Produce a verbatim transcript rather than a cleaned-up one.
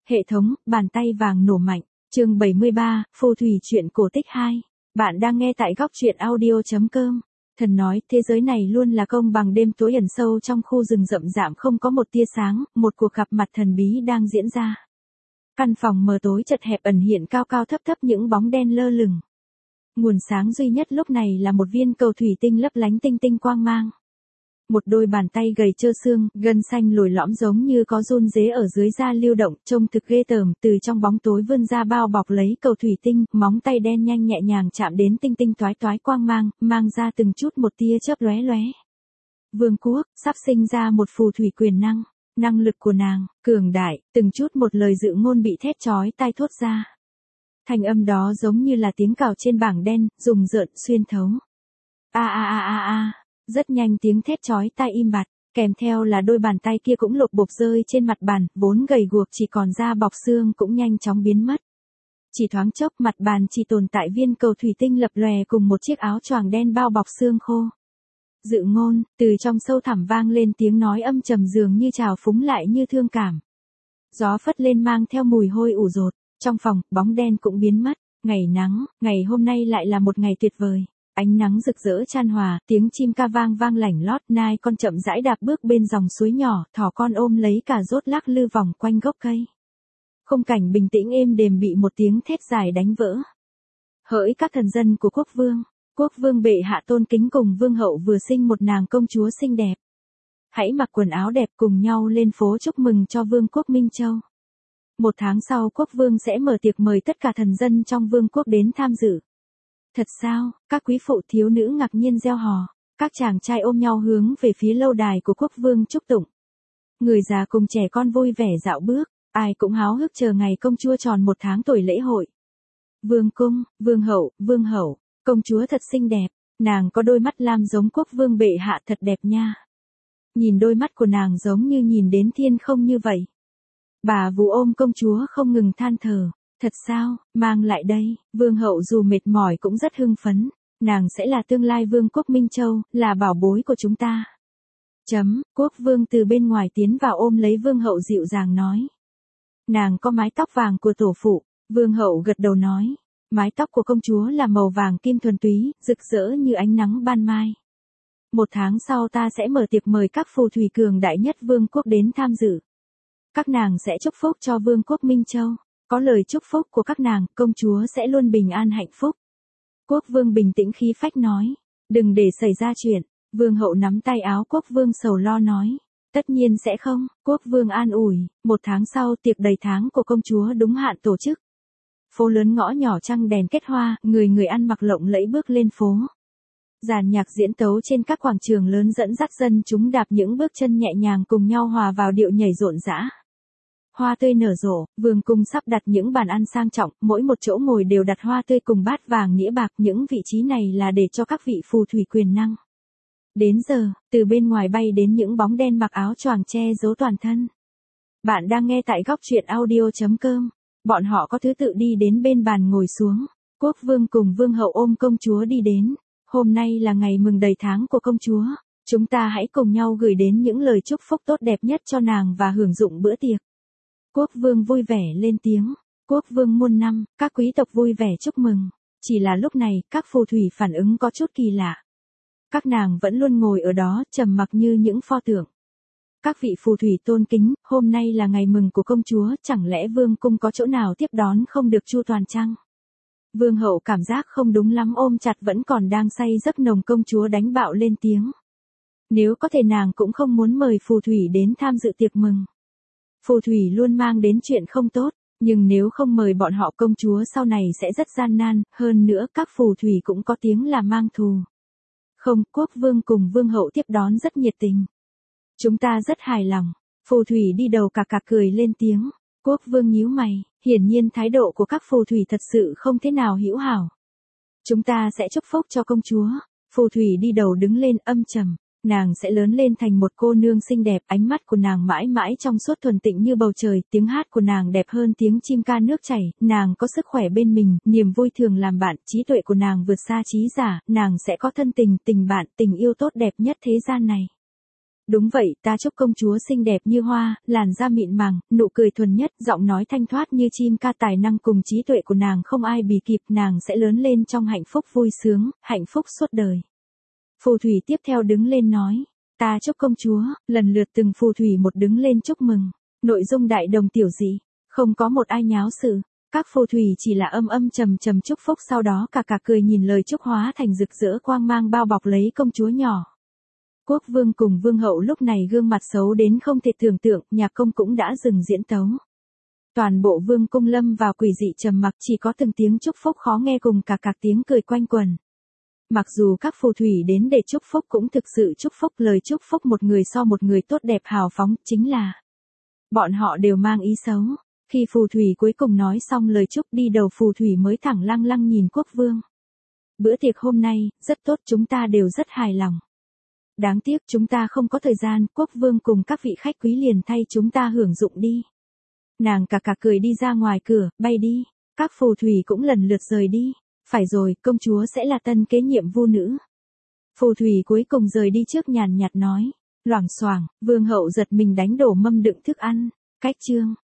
Hệ thống, bàn tay vàng nổ mạnh. Chương bảy mươi ba, phù thủy truyện cổ tích hai. Bạn đang nghe tại góc truyện audio chấm com. Thần nói, thế giới này luôn là công bằng. Đêm tối ẩn sâu trong khu rừng rậm rạp không có một tia sáng, một cuộc gặp mặt thần bí đang diễn ra. Căn phòng mờ tối chật hẹp ẩn hiện cao cao thấp thấp những bóng đen lơ lửng. Nguồn sáng duy nhất lúc này là một viên cầu thủy tinh lấp lánh tinh tinh quang mang. Một đôi bàn tay gầy trơ xương, gân xanh lồi lõm giống như có run rế ở dưới da lưu động, trông thực ghê tởm, từ trong bóng tối vươn ra bao bọc lấy cầu thủy tinh, móng tay đen nhanh nhẹ nhàng chạm đến tinh tinh toái toái quang mang, mang ra từng chút một tia chớp lóe lóe. Vương quốc, sắp sinh ra một phù thủy quyền năng, năng lực của nàng, cường đại, từng chút một lời dự ngôn bị thét chói tai thốt ra. Thanh âm đó giống như là tiếng cào trên bảng đen, rùng rợn, xuyên thấu. A a a a a. Rất nhanh tiếng thét chói tai im bặt, kèm theo là đôi bàn tay kia cũng lột bột rơi trên mặt bàn, vốn gầy guộc chỉ còn da bọc xương cũng nhanh chóng biến mất. Chỉ thoáng chốc mặt bàn chỉ tồn tại viên cầu thủy tinh lập lòe cùng một chiếc áo choàng đen bao bọc xương khô. Dự ngôn, từ trong sâu thẳm vang lên tiếng nói âm trầm dường như trào phúng lại như thương cảm. Gió phất lên mang theo mùi hôi ủ dột, trong phòng, bóng đen cũng biến mất, ngày nắng, ngày hôm nay lại là một ngày tuyệt vời. Ánh nắng rực rỡ chan hòa, tiếng chim ca vang vang lảnh lót, nai con chậm rãi đạp bước bên dòng suối nhỏ, thỏ con ôm lấy cà rốt lắc lư vòng quanh gốc cây. Khung cảnh bình tĩnh êm đềm bị một tiếng thét dài đánh vỡ. Hỡi các thần dân của quốc vương, quốc vương bệ hạ tôn kính cùng vương hậu vừa sinh một nàng công chúa xinh đẹp. Hãy mặc quần áo đẹp cùng nhau lên phố chúc mừng cho vương quốc Minh Châu. Một tháng sau quốc vương sẽ mở tiệc mời tất cả thần dân trong vương quốc đến tham dự. Thật sao, các quý phụ thiếu nữ ngạc nhiên reo hò, các chàng trai ôm nhau hướng về phía lâu đài của quốc vương chúc tụng. Người già cùng trẻ con vui vẻ dạo bước, ai cũng háo hức chờ ngày công chúa tròn một tháng tuổi lễ hội. Vương cung, vương hậu, vương hậu, công chúa thật xinh đẹp, nàng có đôi mắt lam giống quốc vương bệ hạ thật đẹp nha. Nhìn đôi mắt của nàng giống như nhìn đến thiên không như vậy. Bà vú ôm công chúa không ngừng than thở. Thật sao, mang lại đây, vương hậu dù mệt mỏi cũng rất hưng phấn, nàng sẽ là tương lai vương quốc Minh Châu, là bảo bối của chúng ta. Chấm, quốc vương từ bên ngoài tiến vào ôm lấy vương hậu dịu dàng nói. Nàng có mái tóc vàng của tổ phụ, vương hậu gật đầu nói, mái tóc của công chúa là màu vàng kim thuần túy, rực rỡ như ánh nắng ban mai. Một tháng sau ta sẽ mở tiệc mời các phù thủy cường đại nhất vương quốc đến tham dự. Các nàng sẽ chúc phúc cho vương quốc Minh Châu. Có lời chúc phúc của các nàng, công chúa sẽ luôn bình an hạnh phúc. Quốc vương bình tĩnh khí phách nói, đừng để xảy ra chuyện. Vương hậu nắm tay áo quốc vương sầu lo nói, tất nhiên sẽ không. Quốc vương an ủi, một tháng sau tiệc đầy tháng của công chúa đúng hạn tổ chức. Phố lớn ngõ nhỏ trăng đèn kết hoa, người người ăn mặc lộng lẫy bước lên phố. Dàn nhạc diễn tấu trên các quảng trường lớn dẫn dắt dân chúng đạp những bước chân nhẹ nhàng cùng nhau hòa vào điệu nhảy rộn rã. Hoa tươi nở rộ, vương cung sắp đặt những bàn ăn sang trọng, mỗi một chỗ ngồi đều đặt hoa tươi cùng bát vàng nĩa bạc, những vị trí này là để cho các vị phù thủy quyền năng. Đến giờ, từ bên ngoài bay đến những bóng đen mặc áo choàng che giấu toàn thân. Bạn đang nghe tại góc truyện audio chấm com. Bọn họ có thứ tự đi đến bên bàn ngồi xuống. Quốc vương cùng vương hậu ôm công chúa đi đến. Hôm nay là ngày mừng đầy tháng của công chúa. Chúng ta hãy cùng nhau gửi đến những lời chúc phúc tốt đẹp nhất cho nàng và hưởng dụng bữa tiệc. Quốc vương vui vẻ lên tiếng, quốc vương muôn năm, các quý tộc vui vẻ chúc mừng. Chỉ là lúc này, các phù thủy phản ứng có chút kỳ lạ. Các nàng vẫn luôn ngồi ở đó, trầm mặc như những pho tượng. Các vị phù thủy tôn kính, hôm nay là ngày mừng của công chúa, chẳng lẽ vương cung có chỗ nào tiếp đón không được chu toàn chăng? Vương hậu cảm giác không đúng lắm ôm chặt vẫn còn đang say giấc nồng công chúa đánh bạo lên tiếng. Nếu có thể nàng cũng không muốn mời phù thủy đến tham dự tiệc mừng. Phù thủy luôn mang đến chuyện không tốt, nhưng nếu không mời bọn họ công chúa sau này sẽ rất gian nan, hơn nữa các phù thủy cũng có tiếng là mang thù. Không, quốc vương cùng vương hậu tiếp đón rất nhiệt tình. Chúng ta rất hài lòng, phù thủy đi đầu cà cà cười lên tiếng, quốc vương nhíu mày, hiển nhiên thái độ của các phù thủy thật sự không thế nào hữu hảo. Chúng ta sẽ chúc phúc cho công chúa, phù thủy đi đầu đứng lên âm trầm. Nàng sẽ lớn lên thành một cô nương xinh đẹp, ánh mắt của nàng mãi mãi trong suốt thuần tịnh như bầu trời, tiếng hát của nàng đẹp hơn tiếng chim ca nước chảy, nàng có sức khỏe bên mình, niềm vui thường làm bạn, trí tuệ của nàng vượt xa trí giả, nàng sẽ có thân tình, tình bạn, tình yêu tốt đẹp nhất thế gian này. Đúng vậy, ta chúc công chúa xinh đẹp như hoa, làn da mịn màng, nụ cười thuần nhất, giọng nói thanh thoát như chim ca, tài năng cùng trí tuệ của nàng không ai bì kịp, nàng sẽ lớn lên trong hạnh phúc vui sướng, hạnh phúc suốt đời. Phù thủy tiếp theo đứng lên nói, ta chúc công chúa, lần lượt từng phù thủy một đứng lên chúc mừng. Nội dung đại đồng tiểu dị, không có một ai nháo sự, các phù thủy chỉ là âm âm trầm trầm chúc phúc, sau đó cả cả cười nhìn lời chúc hóa thành rực rỡ quang mang bao bọc lấy công chúa nhỏ. Quốc vương cùng vương hậu lúc này gương mặt xấu đến không thể tưởng tượng, nhạc công cũng đã dừng diễn tấu. Toàn bộ vương cung lâm vào quỷ dị trầm mặc, chỉ có từng tiếng chúc phúc khó nghe cùng cả cả tiếng cười quanh quần. Mặc dù các phù thủy đến để chúc phúc cũng thực sự chúc phúc, lời chúc phúc một người so một người tốt đẹp hào phóng, chính là bọn họ đều mang ý xấu. Khi phù thủy cuối cùng nói xong lời chúc đi đầu phù thủy mới thẳng lăng lăng nhìn quốc vương. Bữa tiệc hôm nay, rất tốt, chúng ta đều rất hài lòng. Đáng tiếc chúng ta không có thời gian, quốc vương cùng các vị khách quý liền thay chúng ta hưởng dụng đi. Nàng cả cả cười đi ra ngoài cửa, bay đi. Các phù thủy cũng lần lượt rời đi. Phải rồi, công chúa sẽ là tân kế nhiệm vu nữ. Phù thủy cuối cùng rời đi trước nhàn nhạt nói. Loảng xoảng, vương hậu giật mình đánh đổ mâm đựng thức ăn. Cách chương.